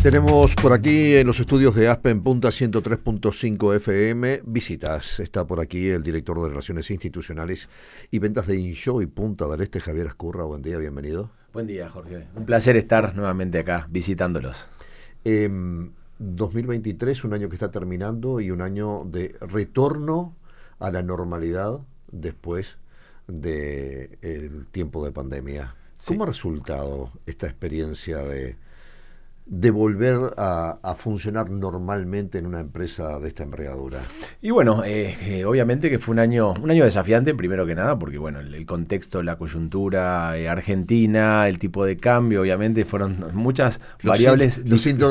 Tenemos por aquí en los estudios de Aspen Punta 103.5 FM visitas. Está por aquí el director de Relaciones Institucionales y Ventas de Enjoy Punta del Este, Javier Ascurra. Buen día, bienvenido. Buen día, Jorge. Un placer estar nuevamente acá visitándolos. 2023, un año que está terminando y un año de retorno a la normalidad después del tiempo de pandemia. Sí. ¿Cómo ha resultado esta experiencia de volver a funcionar normalmente en una empresa de esta envergadura? Y bueno, obviamente que fue un año desafiante, primero que nada, porque bueno, el contexto, la coyuntura, Argentina, el tipo de cambio, obviamente fueron muchas variables.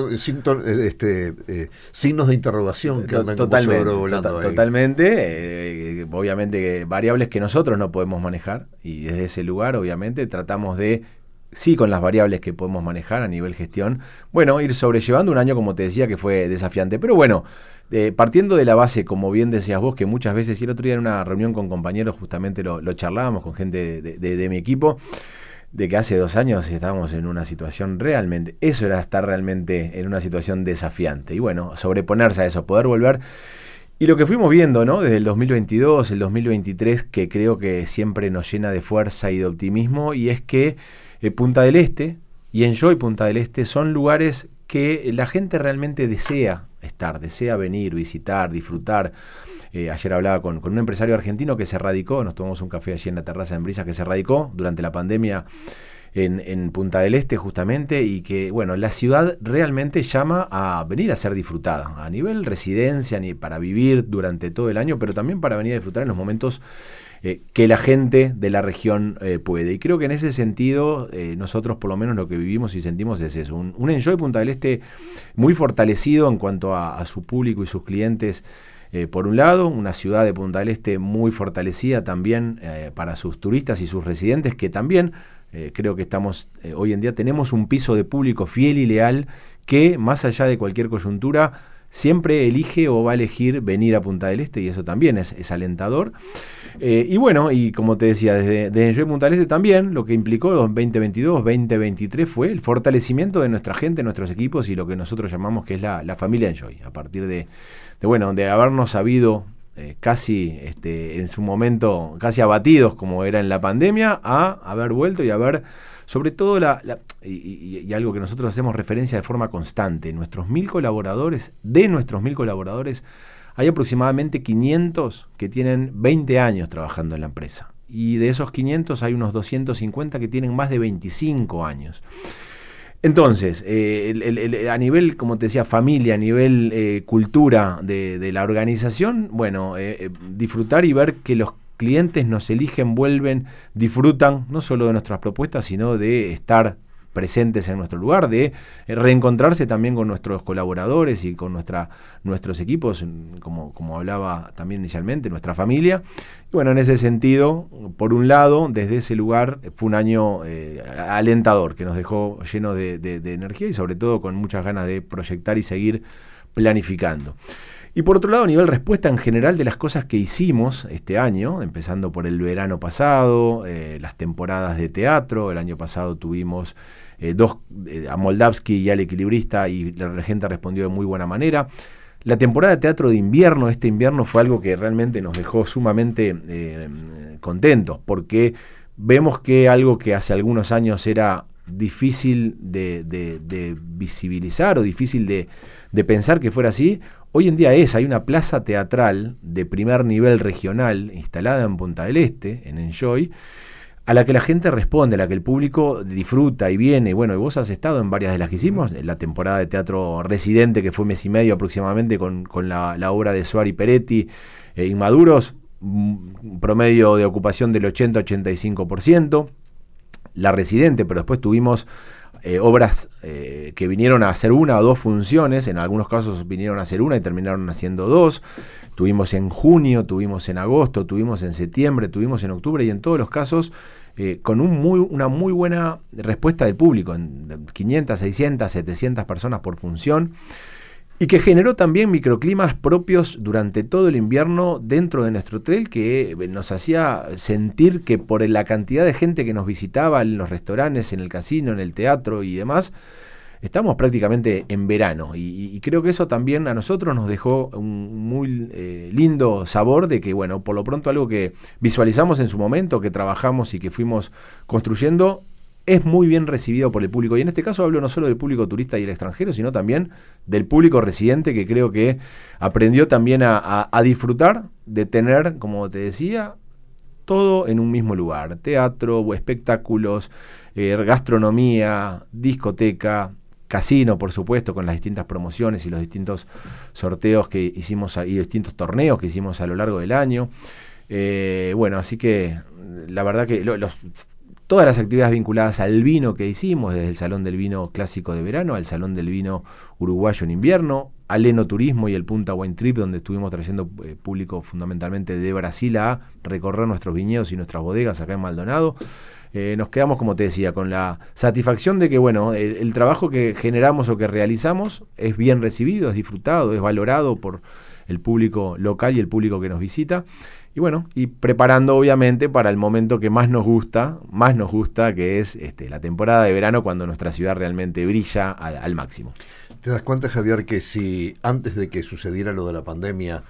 Signos de interrogación que andan como sobrevolando ahí. Totalmente, obviamente variables que nosotros no podemos manejar, y desde ese lugar obviamente tratamos de, sí, con las variables que podemos manejar a nivel gestión, bueno, ir sobrellevando un año, como te decía, que fue desafiante. Pero bueno, partiendo de la base, como bien decías vos, que muchas veces, y el otro día en una reunión con compañeros justamente lo charlábamos con gente de mi equipo, de que hace 2 años estábamos en una situación realmente, eso era estar realmente en una situación desafiante. Y bueno, sobreponerse a eso, poder volver. Y lo que fuimos viendo, ¿no? Desde el 2022, el 2023, que creo que siempre nos llena de fuerza y de optimismo, y es que Punta del Este y Enjoy Punta del Este son lugares que la gente realmente desea estar, desea venir, visitar, disfrutar. Ayer hablaba con un empresario argentino que se radicó, nos tomamos un café allí en la terraza en Brisas, que se radicó durante la pandemia en Punta del Este justamente, y que bueno, la ciudad realmente llama a venir a ser disfrutada, a nivel residencia, ni para vivir durante todo el año, pero también para venir a disfrutar en los momentos que la gente de la región puede. Y creo que en ese sentido nosotros por lo menos lo que vivimos y sentimos es eso, un Enjoy Punta del Este muy fortalecido en cuanto a su público y sus clientes. Por un lado, una ciudad de Punta del Este muy fortalecida también para sus turistas y sus residentes, que también creo que estamos, hoy en día tenemos un piso de público fiel y leal que más allá de cualquier coyuntura siempre elige o va a elegir venir a Punta del Este, y eso también es alentador. Y bueno, y como te decía, desde Enjoy Punta del Este también, lo que implicó 2022, 2023 fue el fortalecimiento de nuestra gente, nuestros equipos y lo que nosotros llamamos que es la familia Enjoy. A partir de habernos sabido casi en su momento, casi abatidos como era en la pandemia, a haber vuelto y haber, sobre todo y algo que nosotros hacemos referencia de forma constante, de nuestros 1.000 colaboradores, hay aproximadamente 500 que tienen 20 años trabajando en la empresa. Y de esos 500 hay unos 250 que tienen más de 25 años. Entonces, a nivel, como te decía, familia, a nivel cultura de la organización, bueno, disfrutar y ver que los clientes nos eligen, vuelven, disfrutan no solo de nuestras propuestas, sino de estar presentes en nuestro lugar, de reencontrarse también con nuestros colaboradores y con nuestros equipos, como hablaba también inicialmente, nuestra familia. Y bueno, en ese sentido, por un lado, desde ese lugar fue un año alentador, que nos dejó lleno de energía y sobre todo con muchas ganas de proyectar y seguir planificando. Y por otro lado, a nivel respuesta en general de las cosas que hicimos este año, empezando por el verano pasado, las temporadas de teatro. El año pasado tuvimos a Moldavsky y al Equilibrista, y la regenta respondió de muy buena manera. La temporada de teatro de invierno, este invierno, fue algo que realmente nos dejó sumamente contentos, porque vemos que algo que hace algunos años era difícil de visibilizar o difícil de pensar que fuera así, hoy en día hay una plaza teatral de primer nivel regional instalada en Punta del Este, en Enjoy, a la que la gente responde, a la que el público disfruta y viene. Bueno, y vos has estado en varias de las que hicimos, en la temporada de teatro residente, que fue 1 mes y medio aproximadamente, con la obra de Suárez y Peretti, Inmaduros, un promedio de ocupación del 80-85%. La residente, pero después tuvimos obras que vinieron a hacer 1 o 2 funciones, en algunos casos vinieron a hacer 1 y terminaron haciendo 2, tuvimos en junio, tuvimos en agosto, tuvimos en septiembre, tuvimos en octubre, y en todos los casos con una muy buena respuesta del público, en 500, 600, 700 personas por función, y que generó también microclimas propios durante todo el invierno dentro de nuestro hotel, que nos hacía sentir que por la cantidad de gente que nos visitaba en los restaurantes, en el casino, en el teatro y demás, estamos prácticamente en verano y creo que eso también a nosotros nos dejó un muy lindo sabor de que, bueno, por lo pronto algo que visualizamos en su momento, que trabajamos y que fuimos construyendo, es muy bien recibido por el público. Y en este caso hablo no solo del público turista y el extranjero, sino también del público residente, que creo que aprendió también a disfrutar de tener, como te decía, todo en un mismo lugar: teatro, espectáculos, gastronomía, discoteca, casino, por supuesto, con las distintas promociones y los distintos sorteos que hicimos y distintos torneos que hicimos a lo largo del año. Bueno, así que la verdad que todas las actividades vinculadas al vino que hicimos, desde el Salón del Vino Clásico de verano al Salón del Vino Uruguayo en invierno, al Enoturismo y el Punta Wine Trip, donde estuvimos trayendo público fundamentalmente de Brasil a recorrer nuestros viñedos y nuestras bodegas acá en Maldonado. Nos quedamos, como te decía, con la satisfacción de que, bueno, el trabajo que generamos o que realizamos es bien recibido, es disfrutado, es valorado por el público local y el público que nos visita. Y bueno, y preparando obviamente para el momento que más nos gusta, que es la temporada de verano, cuando nuestra ciudad realmente brilla al máximo. ¿Te das cuenta, Javier, que si antes de que sucediera lo de la pandemia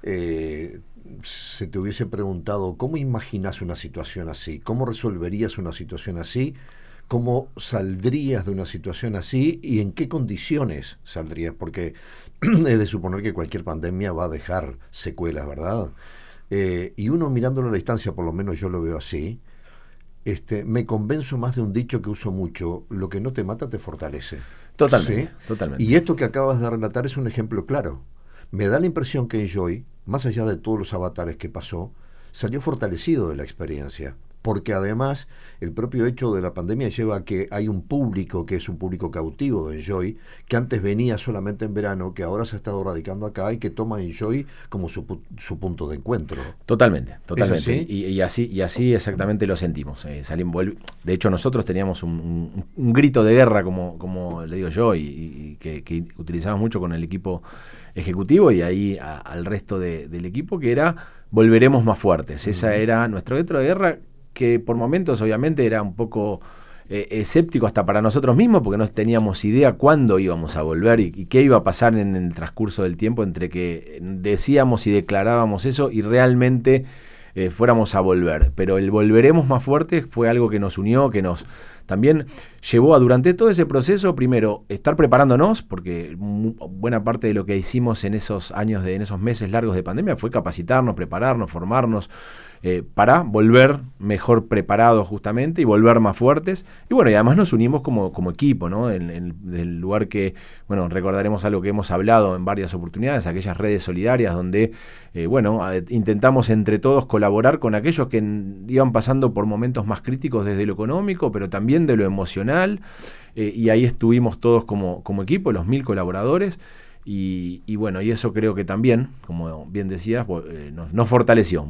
se te hubiese preguntado cómo imaginas una situación así, cómo resolverías una situación así, cómo saldrías de una situación así y en qué condiciones saldrías? Porque es de suponer que cualquier pandemia va a dejar secuelas, ¿verdad? Y uno mirándolo a la distancia, por lo menos yo lo veo así, me convenzo más de un dicho que uso mucho: lo que no te mata te fortalece. Totalmente, ¿sí? Totalmente. Y esto que acabas de relatar es un ejemplo claro. Me da la impresión que Enjoy, más allá de todos los avatares que pasó, salió fortalecido de la experiencia. Porque además el propio hecho de la pandemia lleva a que hay un público que es un público cautivo de Enjoy, que antes venía solamente en verano, que ahora se ha estado radicando acá y que toma Enjoy como su punto de encuentro. Totalmente. ¿Es así? Y así exactamente lo sentimos. De hecho, nosotros teníamos un grito de guerra, como le digo yo, y que utilizamos mucho con el equipo ejecutivo y ahí al resto del equipo, que era: volveremos más fuertes. Esa era nuestro grito de guerra, que por momentos obviamente era un poco escéptico hasta para nosotros mismos, porque no teníamos idea cuándo íbamos a volver y qué iba a pasar en el transcurso del tiempo entre que decíamos y declarábamos eso y realmente fuéramos a volver. Pero el volveremos más fuertes fue algo que nos unió, que nos también llevó a, durante todo ese proceso, primero, estar preparándonos, porque buena parte de lo que hicimos en esos años, en esos meses largos de pandemia, fue capacitarnos, prepararnos, formarnos, para volver mejor preparados justamente y volver más fuertes. Y bueno, y además nos unimos como equipo, ¿no? En el lugar que, bueno, recordaremos algo que hemos hablado en varias oportunidades, aquellas redes solidarias donde, intentamos entre todos colaborar con aquellos que iban pasando por momentos más críticos desde lo económico, pero también de lo emocional, y ahí estuvimos todos como equipo, los 1000 colaboradores. Y bueno, y eso creo que también, como bien decías, nos fortaleció.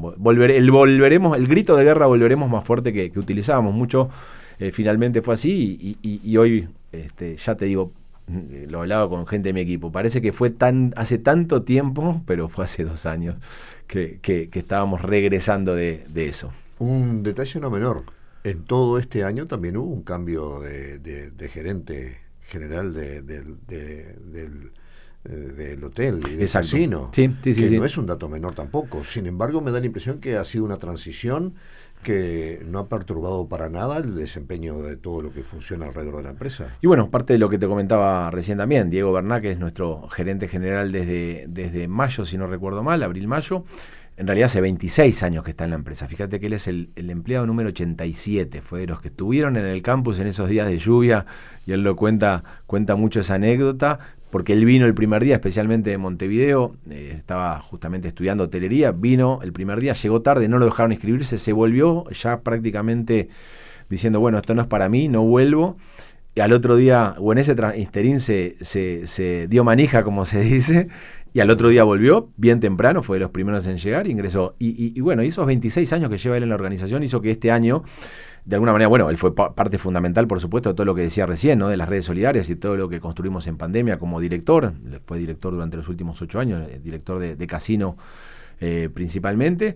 El grito de guerra "volveremos" más fuerte que utilizábamos mucho, finalmente fue así, y hoy, ya te digo, lo hablaba con gente de mi equipo, parece que fue hace tanto tiempo, pero fue hace 2 años que estábamos regresando de eso. Un detalle no menor: en todo este año también hubo un cambio de gerente general del hotel y del casino, sí, que no es un dato menor tampoco. Sin embargo, me da la impresión que ha sido una transición que no ha perturbado para nada el desempeño de todo lo que funciona alrededor de la empresa. Y bueno, parte de lo que te comentaba recién también, Diego Berná, que es nuestro gerente general desde mayo, si no recuerdo mal, abril-mayo, en realidad hace 26 años que está en la empresa. Fíjate que él es el empleado número 87, fue de los que estuvieron en el campus en esos días de lluvia, y él lo cuenta mucho esa anécdota, porque él vino el primer día, especialmente de Montevideo, estaba justamente estudiando hotelería, vino el primer día, llegó tarde, no lo dejaron inscribirse, se volvió ya prácticamente diciendo: bueno, esto no es para mí, no vuelvo. Y al otro día, o en ese interín se dio manija, como se dice, y al otro día volvió, bien temprano, fue de los primeros en llegar, ingresó. Y bueno, y esos 26 años que lleva él en la organización hizo que este año, de alguna manera, bueno, él fue parte fundamental, por supuesto, de todo lo que decía recién, ¿no? De las redes solidarias y todo lo que construimos en pandemia como director. Fue director durante los últimos 8 años, director de casino principalmente.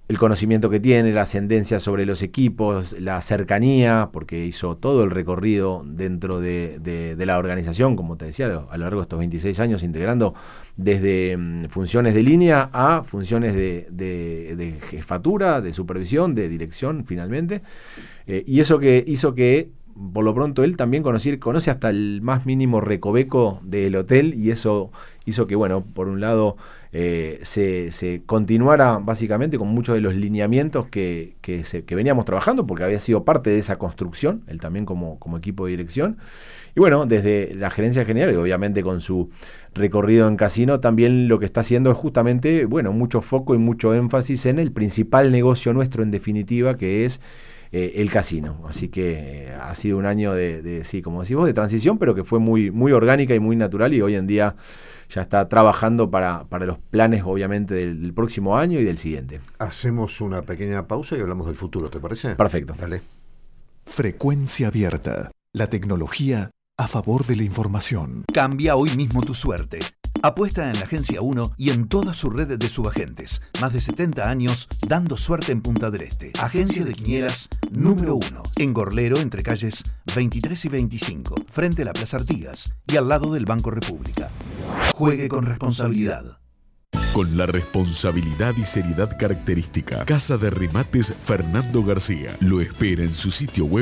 el conocimiento que tiene, la ascendencia sobre los equipos, la cercanía, porque hizo todo el recorrido dentro de la organización, como te decía, a lo largo de estos 26 años, integrando desde funciones de línea a funciones de jefatura, de supervisión, de dirección, finalmente. Y eso que hizo que, por lo pronto, él también conoce hasta el más mínimo recoveco del hotel, y eso hizo que, bueno, por un lado se continuara básicamente con muchos de los lineamientos que veníamos trabajando, porque había sido parte de esa construcción, él también como equipo de dirección. Y bueno, desde la gerencia general, y obviamente con su recorrido en casino, también lo que está haciendo es justamente, bueno, mucho foco y mucho énfasis en el principal negocio nuestro, en definitiva, que es el casino. Así que ha sido un año sí, como decís vos, de transición, pero que fue muy, muy orgánica y muy natural, y hoy en día ya está trabajando para los planes, obviamente, del próximo año y del siguiente. Hacemos una pequeña pausa y hablamos del futuro, ¿te parece? Perfecto. Dale. Frecuencia Abierta. La tecnología a favor de la información. Cambia hoy mismo tu suerte. Apuesta en la Agencia 1 y en toda su red de subagentes. Más de 70 años dando suerte en Punta del Este. Agencia de quinielas número 1. En Gorlero, entre calles 23 y 25. Frente a la Plaza Artigas y al lado del Banco República. Juegue con responsabilidad. Con la responsabilidad y seriedad característica, Casa de Remates Fernando García lo espera en su sitio web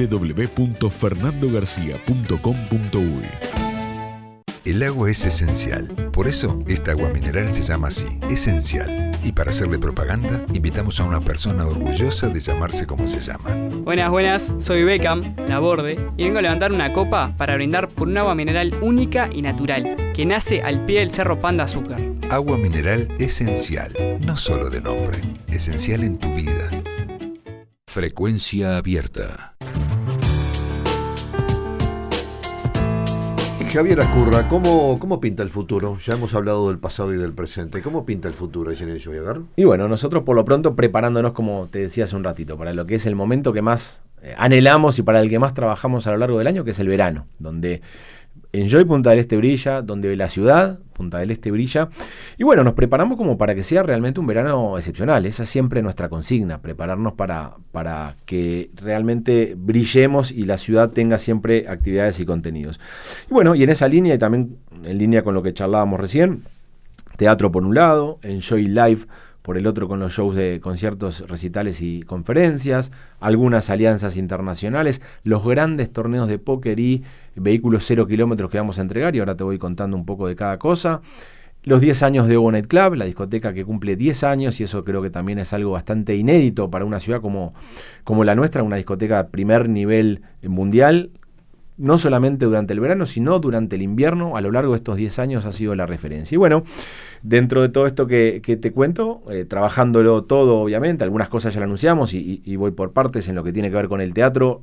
www.fernandogarcia.com.uy. El agua es esencial, por eso esta agua mineral se llama así, Esencial. Y para hacerle propaganda, invitamos a una persona orgullosa de llamarse como se llama. Buenas, soy Beckham, Laborde, y vengo a levantar una copa para brindar por un agua mineral única y natural, que nace al pie del Cerro Pan de Azúcar. Agua mineral Esencial, no solo de nombre, esencial en tu vida. Frecuencia Abierta. Javier Ascurra, ¿cómo pinta el futuro? Ya hemos hablado del pasado y del presente. ¿Cómo pinta el futuro allí en el Joyagar? Y bueno, nosotros por lo pronto preparándonos, como te decía hace un ratito, para lo que es el momento que más anhelamos y para el que más trabajamos a lo largo del año, que es el verano, donde Enjoy Punta del Este brilla, donde la ciudad Punta del Este brilla, y bueno, nos preparamos como para que sea realmente un verano excepcional. Esa es siempre nuestra consigna, prepararnos para que realmente brillemos y la ciudad tenga siempre actividades y contenidos. Y bueno, y en esa línea, y también en línea con lo que charlábamos recién, teatro por un lado, Enjoy Live por el otro, con los shows de conciertos, recitales y conferencias, algunas alianzas internacionales, los grandes torneos de póker y vehículos 0 kilómetros que vamos a entregar, y ahora te voy contando un poco de cada cosa. Los 10 años de Ovo Night Club, la discoteca que cumple 10 años, y eso creo que también es algo bastante inédito para una ciudad como la nuestra, una discoteca de primer nivel mundial, no solamente durante el verano, sino durante el invierno. A lo largo de estos 10 años ha sido la referencia. Y bueno, dentro de todo esto que te cuento, trabajándolo todo, obviamente, algunas cosas ya lo anunciamos y voy por partes en lo que tiene que ver con el teatro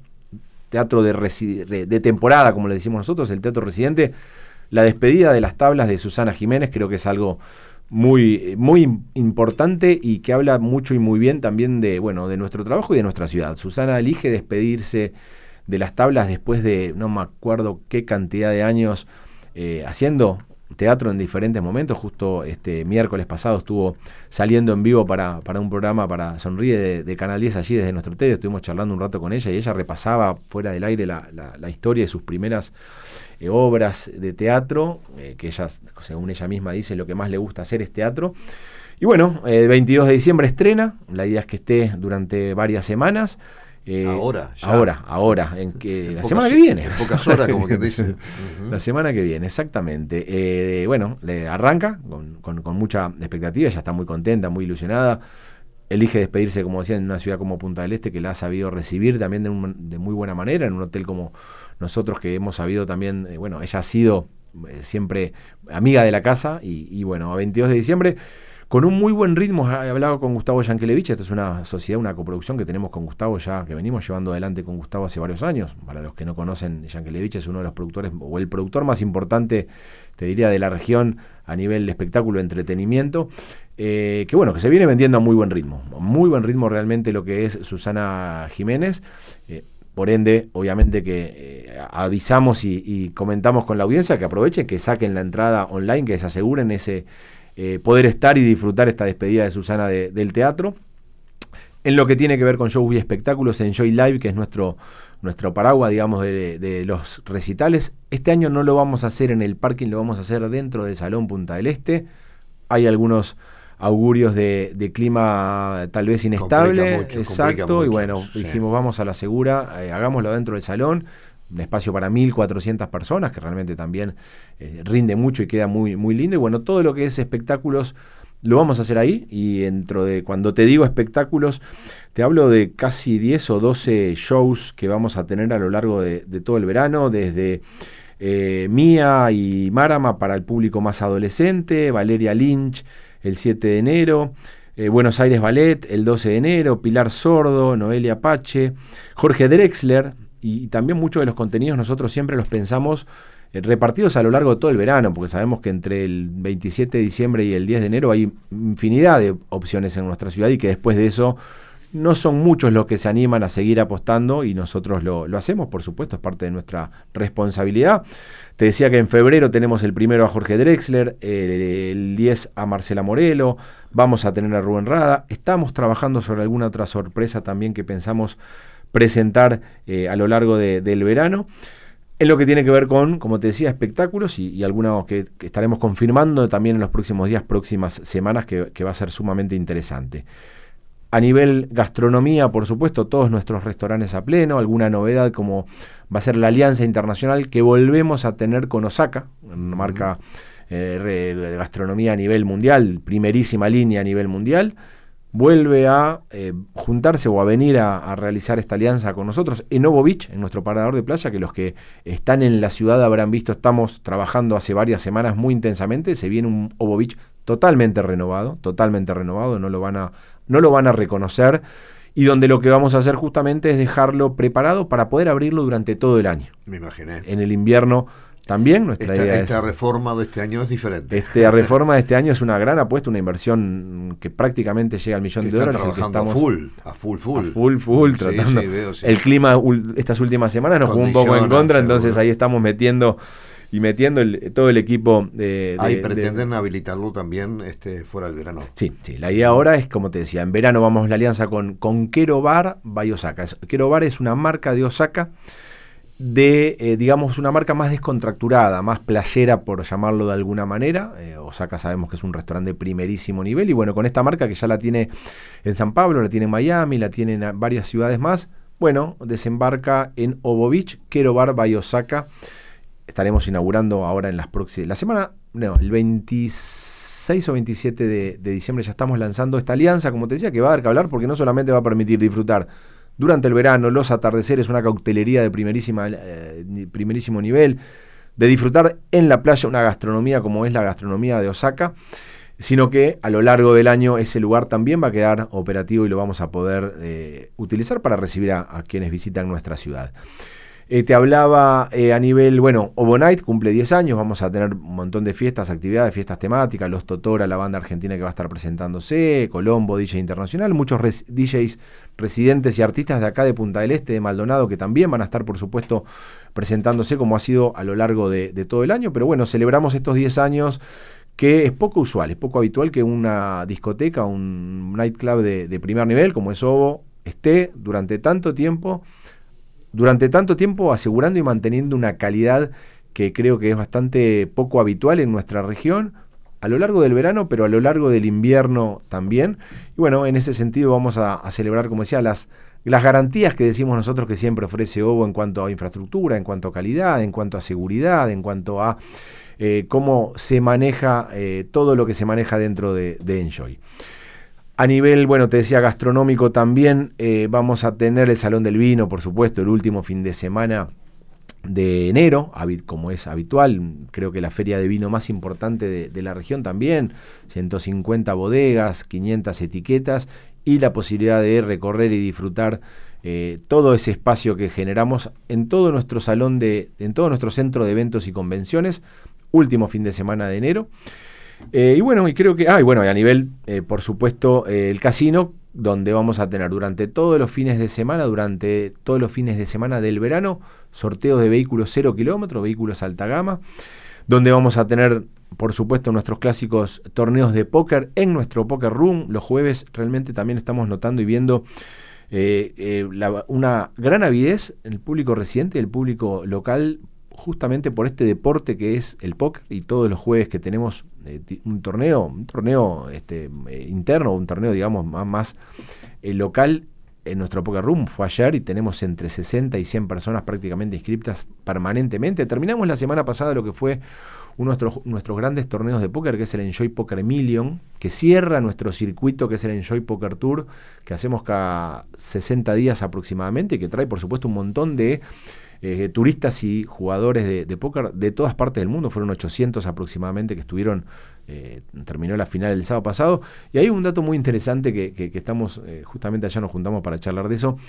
de temporada, como le decimos nosotros, el teatro residente. La despedida de las tablas de Susana Jiménez creo que es algo muy, muy importante y que habla mucho y muy bien también de nuestro trabajo y de nuestra ciudad. Susana elige despedirse de las tablas después de no me acuerdo qué cantidad de años haciendo teatro en diferentes momentos. Justo este miércoles pasado estuvo saliendo en vivo para un programa, para Sonríe de Canal 10 allí desde nuestro hotel. Estuvimos charlando un rato con ella y ella repasaba fuera del aire la historia de sus primeras obras de teatro, que ella, según ella misma dice, lo que más le gusta hacer es teatro. Y bueno, el 22 de diciembre estrena, la idea es que esté durante varias semanas. Ahora, la semana que viene. En pocas horas, como que dicen. La semana que viene, exactamente. Le arranca con mucha expectativa, ella está muy contenta, muy ilusionada. Elige despedirse, como decía, en una ciudad como Punta del Este, que la ha sabido recibir también de muy buena manera, en un hotel como nosotros, que hemos sabido también, ella ha sido siempre amiga de la casa, y bueno, a 22 de diciembre, con un muy buen ritmo. He hablado con Gustavo Yankelevich. Esto es una sociedad, una coproducción que tenemos con Gustavo ya, que venimos llevando adelante con Gustavo hace varios años. Para los que no conocen, Yankelevich es uno de los productores, o el productor más importante, te diría, de la región a nivel de espectáculo, entretenimiento, que se viene vendiendo a muy buen ritmo realmente lo que es Susana Jiménez. Por ende, obviamente que avisamos y comentamos con la audiencia que aprovechen, que saquen la entrada online, que se aseguren ese poder estar y disfrutar esta despedida de Susana del teatro. En lo que tiene que ver con shows y espectáculos, Enjoy Live, que es nuestro paraguas, digamos, de los recitales, este año no lo vamos a hacer en el parking, lo vamos a hacer dentro del Salón Punta del Este. Hay algunos augurios de clima tal vez inestable, exacto, y bueno, dijimos vamos a la segura, hagámoslo dentro del salón, un espacio para 1.400 personas, que realmente también rinde mucho y queda muy, muy lindo, y bueno, todo lo que es espectáculos lo vamos a hacer ahí, y dentro de, cuando te digo espectáculos, te hablo de casi 10 o 12 shows que vamos a tener a lo largo de todo el verano, desde Mía y Marama para el público más adolescente, Valeria Lynch el 7 de enero, Buenos Aires Ballet el 12 de enero, Pilar Sordo, Noelia Pache, Jorge Drexler, y también muchos de los contenidos nosotros siempre los pensamos repartidos a lo largo de todo el verano, porque sabemos que entre el 27 de diciembre y el 10 de enero hay infinidad de opciones en nuestra ciudad y que después de eso no son muchos los que se animan a seguir apostando, y nosotros lo hacemos, por supuesto, es parte de nuestra responsabilidad. Te decía que en febrero tenemos el primero a Jorge Drexler, el 10 a Marcela Morelo, vamos a tener a Rubén Rada, estamos trabajando sobre alguna otra sorpresa también que pensamos presentar a lo largo del verano. En lo que tiene que ver con, como te decía, espectáculos y algunos que estaremos confirmando también en los próximos días, próximas semanas, que va a ser sumamente interesante. A nivel gastronomía, por supuesto, todos nuestros restaurantes a pleno, alguna novedad como va a ser la alianza internacional que volvemos a tener con Osaka, una marca de gastronomía a nivel mundial, primerísima línea a nivel mundial, vuelve a juntarse o a venir a realizar esta alianza con nosotros en Ovo Beach, en nuestro parador de playa, que los que están en la ciudad habrán visto, estamos trabajando hace varias semanas muy intensamente, se viene un Ovo Beach totalmente renovado, no lo van a reconocer, y donde lo que vamos a hacer justamente es dejarlo preparado para poder abrirlo durante todo el año. Me imaginé. En el invierno también nuestra idea esta reforma de este año es diferente. Esta reforma de este año es una gran apuesta, una inversión que prácticamente llega al $1.000.000. Trabajando a full, tratando. Sí, veo, sí. El clima estas últimas semanas nos jugó un poco en contra, entonces ahí estamos metiendo todo el equipo pretenden habilitarlo también fuera del verano. Sí, la idea ahora es, como te decía, en verano vamos a la alianza con Kero Bar by Osaka. Kero Bar es una marca de Osaka, digamos, una marca más descontracturada, más playera, por llamarlo de alguna manera. Osaka sabemos que es un restaurante de primerísimo nivel, y bueno, con esta marca que ya la tiene en San Pablo, la tiene en Miami, la tiene en varias ciudades más, bueno, desembarca en Ovo Beach, Kero Bar by Osaka. Estaremos inaugurando ahora en el 26 o 27 de diciembre ya estamos lanzando esta alianza, como te decía, que va a dar que hablar, porque no solamente va a permitir disfrutar durante el verano los atardeceres, una cautelería de primerísimo nivel, de disfrutar en la playa una gastronomía como es la gastronomía de Osaka, sino que a lo largo del año ese lugar también va a quedar operativo y lo vamos a poder utilizar para recibir a quienes visitan nuestra ciudad. Te hablaba a nivel, Ovo Night cumple 10 años, vamos a tener un montón de fiestas, actividades, fiestas temáticas, Los Totora, la banda argentina que va a estar presentándose, Colombo, DJ Internacional, muchos DJs residentes y artistas de acá de Punta del Este, de Maldonado, que también van a estar, por supuesto, presentándose como ha sido a lo largo de todo el año, pero bueno, celebramos estos 10 años que es poco usual, es poco habitual que una discoteca, un nightclub de primer nivel como es Ovo, esté durante tanto tiempo asegurando y manteniendo una calidad que creo que es bastante poco habitual en nuestra región, a lo largo del verano, pero a lo largo del invierno también. Y bueno, en ese sentido vamos a celebrar, como decía, las garantías que decimos nosotros que siempre ofrece Ovo en cuanto a infraestructura, en cuanto a calidad, en cuanto a seguridad, en cuanto a cómo se maneja todo lo que se maneja dentro de Enjoy. A nivel, te decía, gastronómico también, vamos a tener el Salón del Vino, por supuesto, el último fin de semana de enero, como es habitual. Creo que la feria de vino más importante de la región también, 150 bodegas, 500 etiquetas y la posibilidad de recorrer y disfrutar todo ese espacio que generamos en todo nuestro en todo nuestro centro de eventos y convenciones, último fin de semana de enero. Y creo que, a nivel, por supuesto, el casino, donde vamos a tener durante todos los fines de semana del verano, sorteos de vehículos 0 kilómetros, vehículos alta gama, donde vamos a tener por supuesto, nuestros clásicos torneos de póker en nuestro Poker Room. Los jueves realmente también estamos notando y viendo una gran avidez en el público residente y el público local, justamente por este deporte que es el póker, y todos los jueves que tenemos un torneo interno, un torneo digamos más local en nuestro Poker Room. Fue ayer y tenemos entre 60 y 100 personas prácticamente inscriptas permanentemente. Terminamos la semana pasada lo que fue uno de nuestros grandes torneos de póker, que es el Enjoy Poker Million, que cierra nuestro circuito, que es el Enjoy Poker Tour, que hacemos cada 60 días aproximadamente, y que trae por supuesto un montón de turistas y jugadores de póker de todas partes del mundo. Fueron 800 aproximadamente que estuvieron, terminó la final el sábado pasado. Y hay un dato muy interesante que estamos, justamente allá nos juntamos para charlar de eso.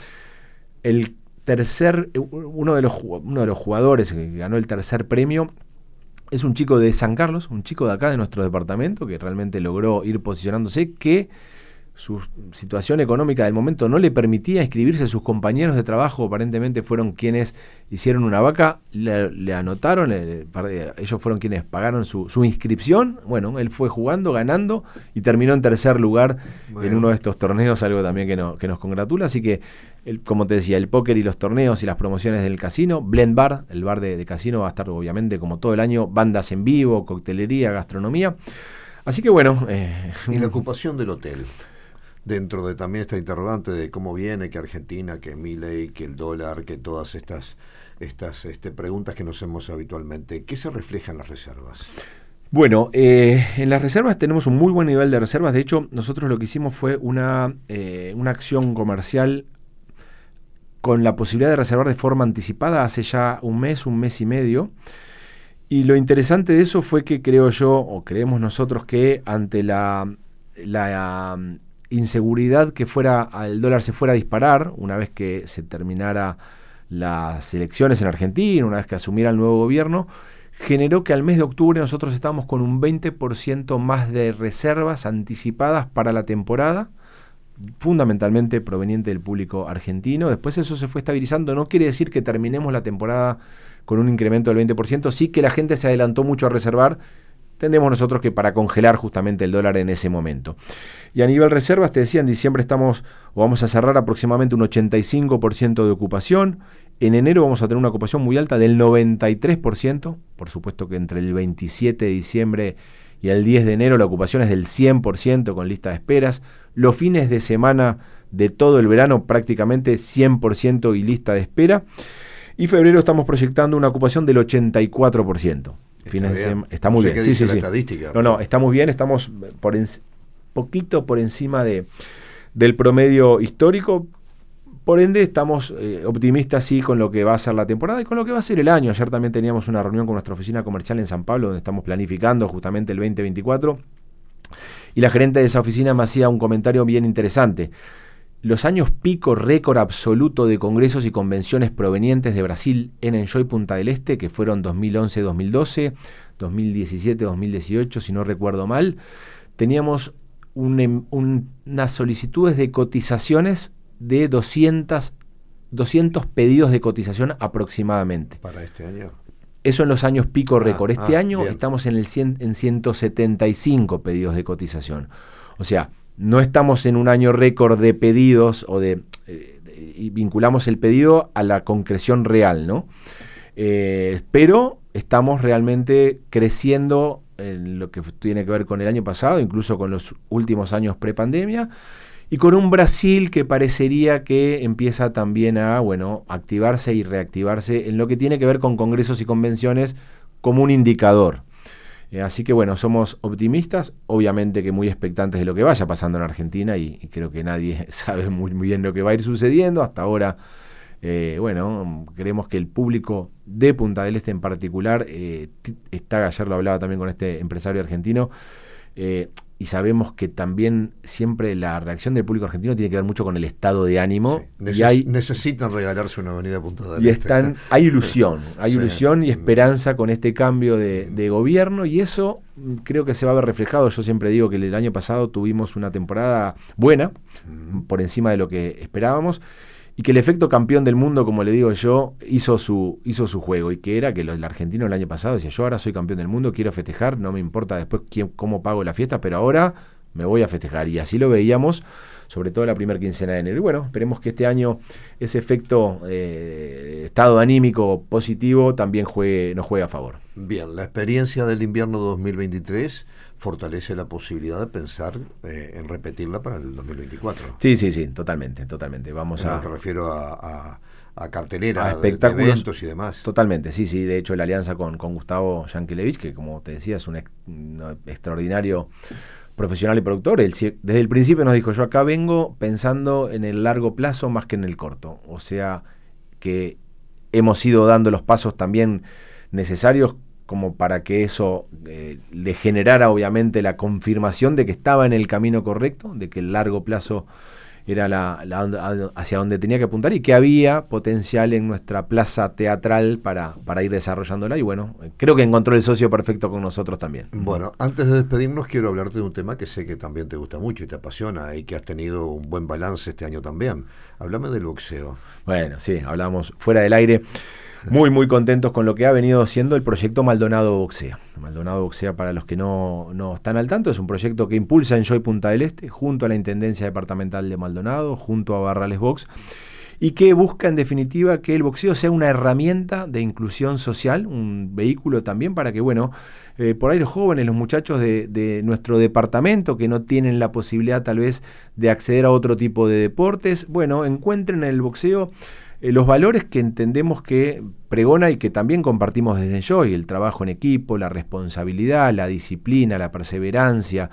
Uno de los jugadores que ganó el tercer premio es un chico de San Carlos, un chico de acá de nuestro departamento, que realmente logró ir posicionándose, que su situación económica del momento no le permitía inscribirse. Sus compañeros de trabajo aparentemente fueron quienes hicieron una vaca, le anotaron, ellos fueron quienes pagaron su inscripción. Bueno, él fue jugando, ganando, y terminó en tercer lugar en uno de estos torneos, algo también que nos congratula. Así que, como te decía, el póker y los torneos y las promociones del casino, Blend Bar, el bar de casino, va a estar obviamente como todo el año, bandas en vivo, coctelería, gastronomía. Así que bueno. Y la ocupación del hotel, dentro de también esta interrogante de cómo viene, que Argentina, que Milei, que el dólar, que todas estas preguntas que nos hacemos habitualmente, ¿qué se refleja en las reservas? Bueno, en las reservas tenemos un muy buen nivel de reservas. De hecho, nosotros lo que hicimos fue una acción comercial con la posibilidad de reservar de forma anticipada hace ya un mes y medio. Y lo interesante de eso fue que creo yo, o creemos nosotros, que ante la inseguridad que el dólar se fuera a disparar una vez que se terminara las elecciones en Argentina, una vez que asumiera el nuevo gobierno, generó que al mes de octubre nosotros estábamos con un 20% más de reservas anticipadas para la temporada, fundamentalmente proveniente del público argentino. Después eso se fue estabilizando. No quiere decir que terminemos la temporada con un incremento del 20%, sí que la gente se adelantó mucho a reservar. Tendemos nosotros que para congelar justamente el dólar en ese momento. Y a nivel reservas, te decía, en diciembre vamos a cerrar aproximadamente un 85% de ocupación. En enero vamos a tener una ocupación muy alta del 93%. Por supuesto que entre el 27 de diciembre y el 10 de enero la ocupación es del 100% con lista de esperas. Los fines de semana de todo el verano prácticamente 100% y lista de espera. Y febrero estamos proyectando una ocupación del 84%. Está muy bien. Sí. Estadística. No, está muy bien. Estamos poquito por encima del promedio histórico. Por ende, estamos optimistas sí con lo que va a ser la temporada y con lo que va a ser el año. Ayer también teníamos una reunión con nuestra oficina comercial en San Pablo, donde estamos planificando justamente el 2024. Y la gerente de esa oficina me hacía un comentario bien interesante. Los años pico récord absoluto de congresos y convenciones provenientes de Brasil en Enjoy Punta del Este, que fueron 2011-2012, 2017-2018, si no recuerdo mal, teníamos unas solicitudes de cotizaciones de 200 pedidos de cotización aproximadamente. ¿Para este año? Eso en los años pico récord. Este año bien. Estamos en 175 pedidos de cotización. O sea, no estamos en un año récord de pedidos y vinculamos el pedido a la concreción real, ¿no? Pero estamos realmente creciendo en lo que tiene que ver con el año pasado, incluso con los últimos años prepandemia, y con un Brasil que parecería que empieza también a activarse y reactivarse en lo que tiene que ver con congresos y convenciones como un indicador. Así que somos optimistas, obviamente que muy expectantes de lo que vaya pasando en Argentina y creo que nadie sabe muy bien lo que va a ir sucediendo. Hasta ahora, creemos que el público de Punta del Este en particular ayer lo hablaba también con este empresario argentino, y sabemos que también siempre la reacción del público argentino tiene que ver mucho con el estado de ánimo. Sí. Necesitan regalarse una avenida Punta del Este. Hay ilusión, ilusión y esperanza con este cambio de gobierno, y eso creo que se va a ver reflejado. Yo siempre digo que el año pasado tuvimos una temporada buena, por encima de lo que esperábamos, y que el efecto campeón del mundo, como le digo yo, hizo su juego, y que era que el argentino el año pasado decía, yo ahora soy campeón del mundo, quiero festejar, no me importa después cómo pago la fiesta, pero ahora me voy a festejar, y así lo veíamos, sobre todo la primera quincena de enero. Y bueno, esperemos que este año ese efecto estado anímico positivo también nos juegue a favor. Bien, la experiencia del invierno 2023 fortalece la posibilidad de pensar en repetirla para el 2024. Sí, totalmente. Vamos a... Me refiero a cartelera, a espectáculos, de eventos y demás. Totalmente, sí. De hecho, la alianza con Gustavo Yankelevich, que como te decía, es un extraordinario profesional y productor, desde el principio nos dijo, yo acá vengo pensando en el largo plazo más que en el corto. O sea que hemos ido dando los pasos también necesarios como para que eso le generara obviamente la confirmación de que estaba en el camino correcto, de que el largo plazo era hacia donde tenía que apuntar y que había potencial en nuestra plaza teatral para ir desarrollándola, y bueno, creo que encontró el socio perfecto con nosotros también. Bueno, antes de despedirnos quiero hablarte de un tema que sé que también te gusta mucho y te apasiona y que has tenido un buen balance este año también. Háblame del boxeo. Bueno, sí, hablamos fuera del aire. Muy contentos con lo que ha venido siendo el proyecto Maldonado Boxea. Maldonado Boxea, para los que no están al tanto, es un proyecto que impulsa Enjoy Punta del Este, junto a la Intendencia Departamental de Maldonado, junto a Barrales Box, y que busca en definitiva que el boxeo sea una herramienta de inclusión social, un vehículo también para que, bueno, por ahí los jóvenes, los muchachos de nuestro departamento que no tienen la posibilidad tal vez de acceder a otro tipo de deportes, bueno, encuentren en el boxeo los valores que entendemos que pregona y que también compartimos desde Enjoy, el trabajo en equipo, la responsabilidad, la disciplina, la perseverancia,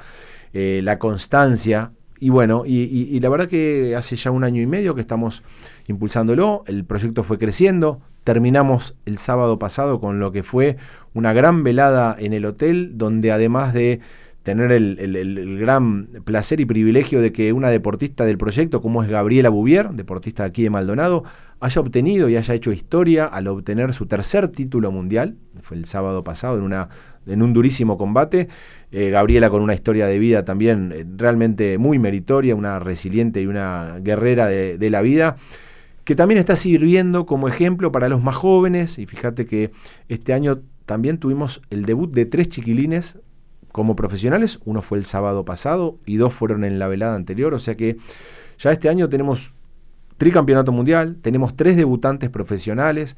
la constancia. Y bueno, y la verdad que hace ya 1 año y medio que estamos impulsándolo, el proyecto fue creciendo, terminamos el sábado pasado con lo que fue una gran velada en el hotel, donde además de tener el gran placer y privilegio de que una deportista del proyecto, como es Gabriela Bouvier, deportista de aquí de Maldonado, haya obtenido y haya hecho historia al obtener su 3er título mundial. Fue el sábado pasado en un durísimo combate. Gabriela con una historia de vida también realmente muy meritoria, una resiliente y una guerrera de la vida, que también está sirviendo como ejemplo para los más jóvenes. Y fíjate que este año también tuvimos el debut de 3 chiquilines como profesionales, uno fue el sábado pasado y 2 fueron en la velada anterior, o sea que ya este año tenemos tricampeonato mundial, tenemos 3 debutantes profesionales,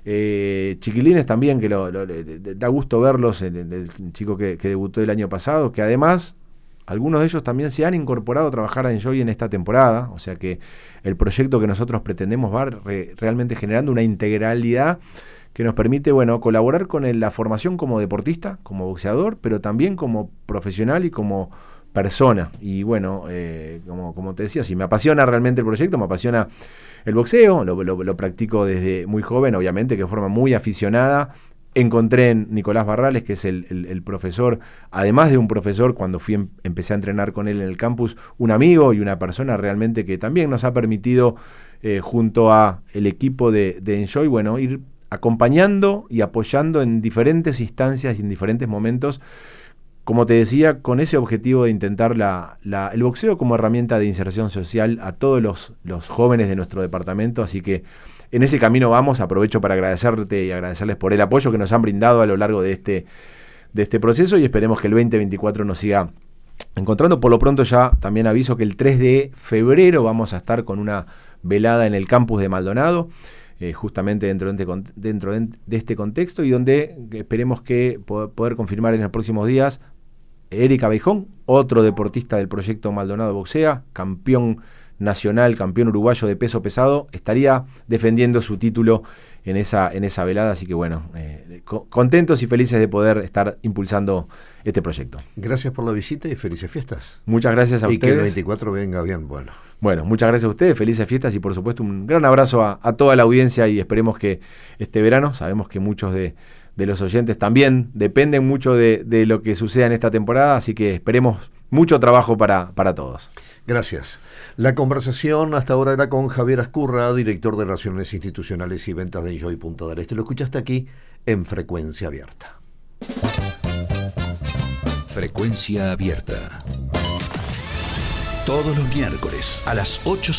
chiquilines también, que da gusto verlos, el chico que debutó el año pasado, que además algunos de ellos también se han incorporado a trabajar a Enjoy en esta temporada, o sea que el proyecto que nosotros pretendemos va realmente generando una integralidad que nos permite, bueno, colaborar con la formación como deportista, como boxeador, pero también como profesional y como persona. Y bueno, como te decía, si me apasiona realmente el proyecto, me apasiona el boxeo, lo practico desde muy joven, obviamente, que de forma muy aficionada. Encontré en Nicolás Barrales, que es el profesor, además de un profesor, cuando empecé a entrenar con él en el campus, un amigo y una persona realmente que también nos ha permitido, junto a el equipo de Enjoy, bueno, ir acompañando y apoyando en diferentes instancias y en diferentes momentos, como te decía, con ese objetivo de intentar el boxeo como herramienta de inserción social a todos los jóvenes de nuestro departamento. Así que en ese camino vamos. Aprovecho para agradecerte y agradecerles por el apoyo que nos han brindado a lo largo de este proceso, y esperemos que el 2024 nos siga encontrando. Por lo pronto ya también aviso que el 3 de febrero vamos a estar con una velada en el campus de Maldonado, justamente dentro de este contexto, y donde esperemos que poder confirmar en los próximos días Erika Beijón, otro deportista del proyecto Maldonado Boxea, campeón nacional, campeón uruguayo de peso pesado, estaría defendiendo su título en esa velada. Así que bueno, contentos y felices de poder estar impulsando este proyecto. Gracias por la visita y felices fiestas. Muchas gracias a ustedes. Y que el 24 venga bien bueno. Bueno, muchas gracias a ustedes, felices fiestas y por supuesto un gran abrazo a toda la audiencia, y esperemos que este verano, sabemos que muchos de los oyentes también dependen mucho de lo que suceda en esta temporada, así que esperemos mucho trabajo para todos. Gracias. La conversación hasta ahora era con Javier Ascurra, director de Relaciones Institucionales y Ventas de Enjoy Punta del Este. Lo escuchaste aquí en Frecuencia Abierta. Frecuencia Abierta. Todos los miércoles a las 8:00